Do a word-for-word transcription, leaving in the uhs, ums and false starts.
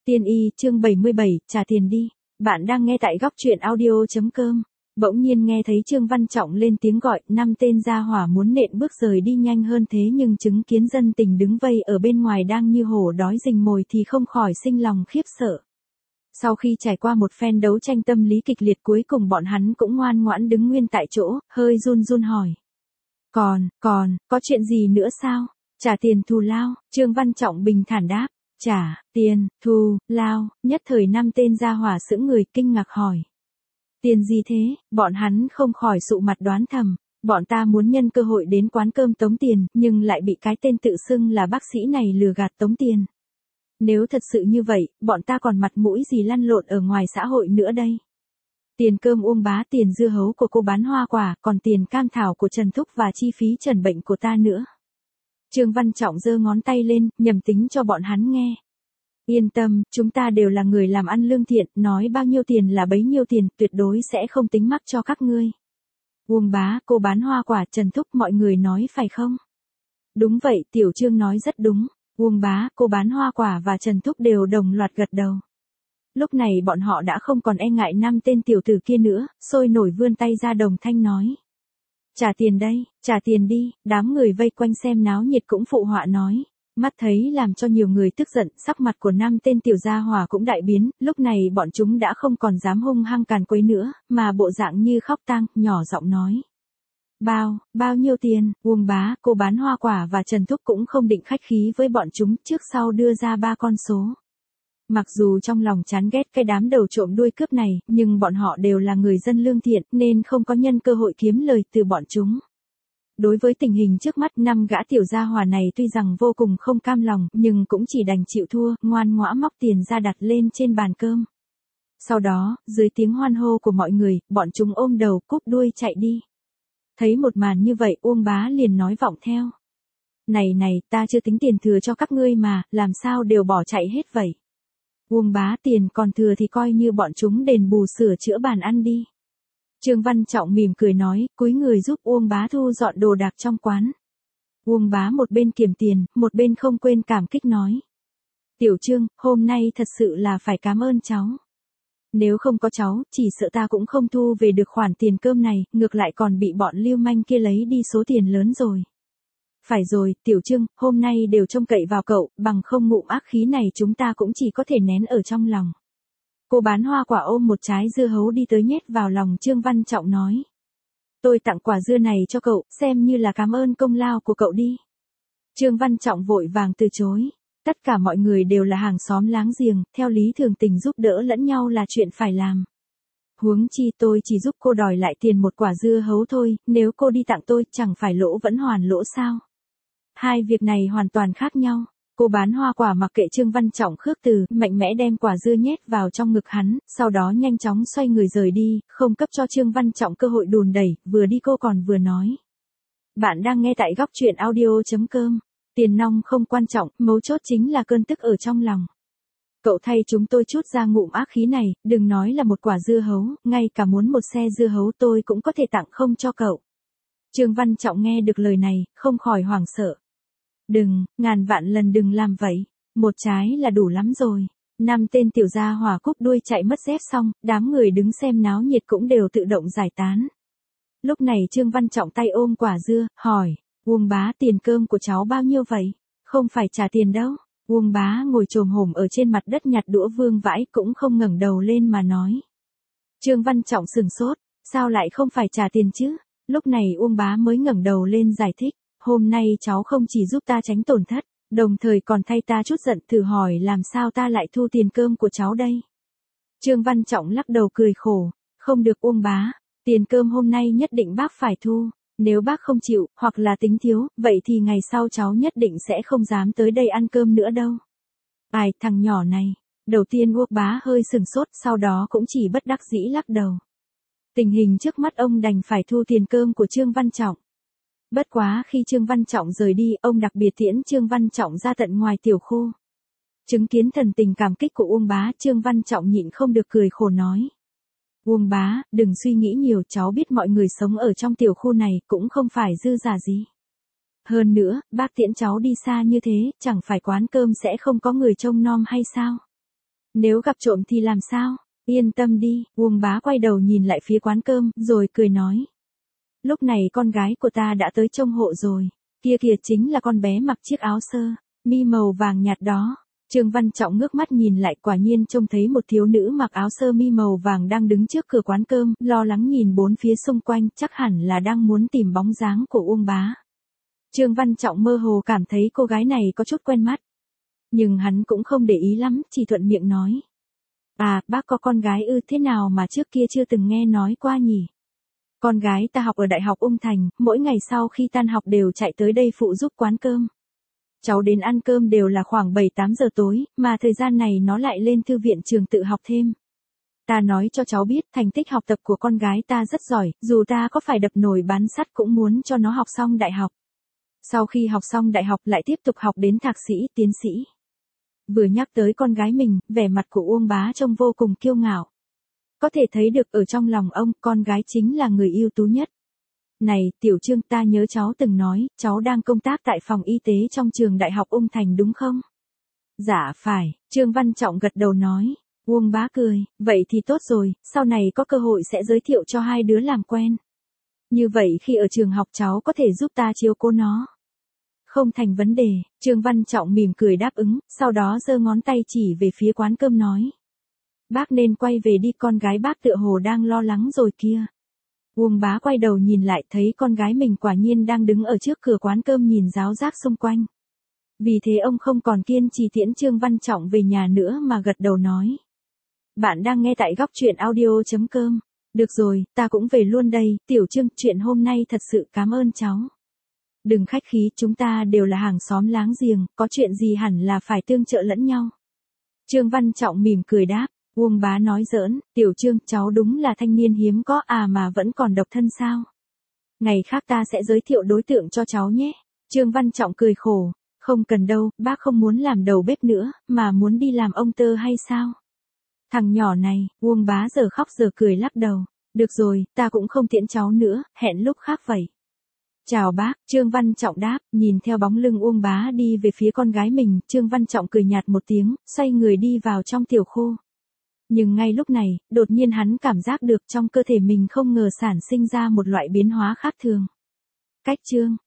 Tiên y chương bảy mươi bảy, trả tiền đi. Bạn đang nghe tại góc truyện audio.com. Bỗng nhiên nghe thấy Trương Văn Trọng lên tiếng gọi, năm tên gia hỏa muốn nện bước rời đi nhanh hơn thế nhưng chứng kiến dân tình đứng vây ở bên ngoài đang như hổ đói rình mồi thì không khỏi sinh lòng khiếp sợ. Sau khi trải qua một phen đấu tranh tâm lý kịch liệt cuối cùng bọn hắn cũng ngoan ngoãn đứng nguyên tại chỗ, hơi run run hỏi. Còn, còn, có chuyện gì nữa sao? Trả tiền thù lao, Trương Văn Trọng bình thản đáp. Trả, tiền, thù, lao, nhất thời năm tên gia hỏa sững người kinh ngạc hỏi. Tiền gì thế, bọn hắn không khỏi sụ mặt đoán thầm, bọn ta muốn nhân cơ hội đến quán cơm tống tiền, nhưng lại bị cái tên tự xưng là bác sĩ này lừa gạt tống tiền. Nếu thật sự như vậy, bọn ta còn mặt mũi gì lăn lộn ở ngoài xã hội nữa đây. Tiền cơm Uông Bá, tiền dưa hấu của cô bán hoa quả, còn tiền cam thảo của Trần Thúc và chi phí trần bệnh của ta nữa. Trương Văn Trọng giơ ngón tay lên, nhầm tính cho bọn hắn nghe. Yên tâm, chúng ta đều là người làm ăn lương thiện, nói bao nhiêu tiền là bấy nhiêu tiền, tuyệt đối sẽ không tính mắc cho các ngươi. Uông Bá, cô bán hoa quả, Trần Thúc, mọi người nói phải không? Đúng vậy, Tiểu Trương nói rất đúng. Uông Bá, cô bán hoa quả và Trần Thúc đều đồng loạt gật đầu. Lúc này bọn họ đã không còn e ngại năm tên tiểu tử kia nữa, sôi nổi vươn tay ra đồng thanh nói. Trả tiền đây, trả tiền đi, đám người vây quanh xem náo nhiệt cũng phụ họa nói. Mắt thấy làm cho nhiều người tức giận, sắc mặt của năm tên tiểu gia hỏa cũng đại biến, lúc này bọn chúng đã không còn dám hung hăng càn quấy nữa, mà bộ dạng như khóc tang, nhỏ giọng nói. Bao, bao nhiêu tiền, Uông Bá, cô bán hoa quả và Trần Thúc cũng không định khách khí với bọn chúng, trước sau đưa ra ba con số. Mặc dù trong lòng chán ghét cái đám đầu trộm đuôi cướp này, nhưng bọn họ đều là người dân lương thiện nên không có nhân cơ hội kiếm lời từ bọn chúng. Đối với tình hình trước mắt, năm gã tiểu gia hỏa này tuy rằng vô cùng không cam lòng, nhưng cũng chỉ đành chịu thua, ngoan ngoã móc tiền ra đặt lên trên bàn cơm. Sau đó, dưới tiếng hoan hô của mọi người, bọn chúng ôm đầu cúp đuôi chạy đi. Thấy một màn như vậy, Uông Bá liền nói vọng theo. Này này, ta chưa tính tiền thừa cho các ngươi mà, làm sao đều bỏ chạy hết vậy? Uông Bá, tiền còn thừa thì coi như bọn chúng đền bù sửa chữa bàn ăn đi. Trương Văn Trọng mỉm cười nói, cúi người giúp Uông Bá thu dọn đồ đạc trong quán. Uông Bá một bên kiểm tiền, một bên không quên cảm kích nói. Tiểu Trương, hôm nay thật sự là phải cảm ơn cháu. Nếu không có cháu, chỉ sợ ta cũng không thu về được khoản tiền cơm này, ngược lại còn bị bọn lưu manh kia lấy đi số tiền lớn rồi. Phải rồi, Tiểu Trương, hôm nay đều trông cậy vào cậu, bằng không ngụm ác khí này chúng ta cũng chỉ có thể nén ở trong lòng. Cô bán hoa quả ôm một trái dưa hấu đi tới nhét vào lòng Trương Văn Trọng nói. Tôi tặng quả dưa này cho cậu, xem như là cảm ơn công lao của cậu đi. Trương Văn Trọng vội vàng từ chối. Tất cả mọi người đều là hàng xóm láng giềng, theo lý thường tình giúp đỡ lẫn nhau là chuyện phải làm. Huống chi tôi chỉ giúp cô đòi lại tiền một quả dưa hấu thôi, nếu cô đi tặng tôi chẳng phải lỗ vẫn hoàn lỗ sao. Hai việc này hoàn toàn khác nhau. Cô bán hoa quả mặc kệ Trương Văn Trọng khước từ, mạnh mẽ đem quả dưa nhét vào trong ngực hắn, sau đó nhanh chóng xoay người rời đi, không cấp cho Trương Văn Trọng cơ hội đùn đẩy, vừa đi cô còn vừa nói. Bạn đang nghe tại góc truyện audio.com. Tiền nong không quan trọng, mấu chốt chính là cơn tức ở trong lòng. Cậu thay chúng tôi chút ra ngụm ác khí này, đừng nói là một quả dưa hấu, ngay cả muốn một xe dưa hấu tôi cũng có thể tặng không cho cậu. Trương Văn Trọng nghe được lời này, không khỏi hoảng sợ. Đừng, ngàn vạn lần đừng làm vậy, một trái là đủ lắm rồi. Năm tên tiểu gia hỏa cúp đuôi chạy mất dép xong, đám người đứng xem náo nhiệt cũng đều tự động giải tán. Lúc này Trương Văn Trọng tay ôm quả dưa, hỏi, Uông Bá, tiền cơm của cháu bao nhiêu vậy? Không phải trả tiền đâu. Uông Bá ngồi chồm hổm ở trên mặt đất nhặt đũa vương vãi cũng không ngẩng đầu lên mà nói. Trương Văn Trọng sừng sốt, sao lại không phải trả tiền chứ? Lúc này Uông Bá mới ngẩng đầu lên giải thích. Hôm nay cháu không chỉ giúp ta tránh tổn thất, đồng thời còn thay ta chút giận, thử hỏi làm sao ta lại thu tiền cơm của cháu đây. Trương Văn Trọng lắc đầu cười khổ, không được Uông Bá, tiền cơm hôm nay nhất định bác phải thu, nếu bác không chịu, hoặc là tính thiếu, vậy thì ngày sau cháu nhất định sẽ không dám tới đây ăn cơm nữa đâu. Ai, thằng nhỏ này, đầu tiên Uông Bá hơi sừng sốt, sau đó cũng chỉ bất đắc dĩ lắc đầu. Tình hình trước mắt ông đành phải thu tiền cơm của Trương Văn Trọng. Bất quá khi Trương Văn Trọng rời đi, ông đặc biệt tiễn Trương Văn Trọng ra tận ngoài tiểu khu. Chứng kiến thần tình cảm kích của Uông Bá, Trương Văn Trọng nhịn không được cười khổ nói. Uông Bá, đừng suy nghĩ nhiều, cháu biết mọi người sống ở trong tiểu khu này cũng không phải dư giả gì. Hơn nữa, bác tiễn cháu đi xa như thế, chẳng phải quán cơm sẽ không có người trông nom hay sao? Nếu gặp trộm thì làm sao? Yên tâm đi, Uông Bá quay đầu nhìn lại phía quán cơm, rồi cười nói. Lúc này con gái của ta đã tới trông hộ rồi. Kia kìa chính là con bé mặc chiếc áo sơ mi màu vàng nhạt đó. Trương Văn Trọng ngước mắt nhìn lại, quả nhiên trông thấy một thiếu nữ mặc áo sơ mi màu vàng đang đứng trước cửa quán cơm, lo lắng nhìn bốn phía xung quanh, chắc hẳn là đang muốn tìm bóng dáng của Uông Bá. Trương Văn Trọng mơ hồ cảm thấy cô gái này có chút quen mắt. Nhưng hắn cũng không để ý lắm, chỉ thuận miệng nói. À, bác có con gái ư, thế nào mà trước kia chưa từng nghe nói qua nhỉ? Con gái ta học ở Đại học Ung Thành, mỗi ngày sau khi tan học đều chạy tới đây phụ giúp quán cơm. Cháu đến ăn cơm đều là khoảng bảy tám giờ tối, mà thời gian này nó lại lên thư viện trường tự học thêm. Ta nói cho cháu biết, thành tích học tập của con gái ta rất giỏi, dù ta có phải đập nồi bán sắt cũng muốn cho nó học xong đại học. Sau khi học xong đại học lại tiếp tục học đến thạc sĩ, tiến sĩ. Vừa nhắc tới con gái mình, vẻ mặt của Uông Bá trông vô cùng kiêu ngạo. Có thể thấy được ở trong lòng ông, con gái chính là người ưu tú nhất. Này, Tiểu Trương, ta nhớ cháu từng nói, cháu đang công tác tại phòng y tế trong trường Đại học Ung Thành đúng không? Dạ phải, Trương Văn Trọng gật đầu nói. Uông Bá cười, vậy thì tốt rồi, sau này có cơ hội sẽ giới thiệu cho hai đứa làm quen. Như vậy khi ở trường học cháu có thể giúp ta chiếu cố nó. Không thành vấn đề, Trương Văn Trọng mỉm cười đáp ứng, sau đó giơ ngón tay chỉ về phía quán cơm nói. Bác nên quay về đi, con gái bác tựa hồ đang lo lắng rồi kia. Uông Bá quay đầu nhìn lại thấy con gái mình quả nhiên đang đứng ở trước cửa quán cơm nhìn ráo rác xung quanh. Vì thế ông không còn kiên trì tiễn Trương Văn Trọng về nhà nữa mà gật đầu nói. Bạn đang nghe tại góc truyện audio.com. Được rồi, ta cũng về luôn đây, Tiểu Trương, chuyện hôm nay thật sự cảm ơn cháu. Đừng khách khí, chúng ta đều là hàng xóm láng giềng, có chuyện gì hẳn là phải tương trợ lẫn nhau. Trương Văn Trọng mỉm cười đáp. Uông Bá nói giỡn, Tiểu Trương, cháu đúng là thanh niên hiếm có à mà vẫn còn độc thân sao? Ngày khác ta sẽ giới thiệu đối tượng cho cháu nhé. Trương Văn Trọng cười khổ, không cần đâu, bác không muốn làm đầu bếp nữa, mà muốn đi làm ông tơ hay sao? Thằng nhỏ này, Uông Bá giờ khóc giờ cười lắc đầu, được rồi, ta cũng không tiễn cháu nữa, hẹn lúc khác vậy. Chào bác, Trương Văn Trọng đáp, nhìn theo bóng lưng Uông Bá đi về phía con gái mình, Trương Văn Trọng cười nhạt một tiếng, xoay người đi vào trong tiểu khu. Nhưng ngay lúc này, đột nhiên hắn cảm giác được trong cơ thể mình không ngờ sản sinh ra một loại biến hóa khác thường. Cách chương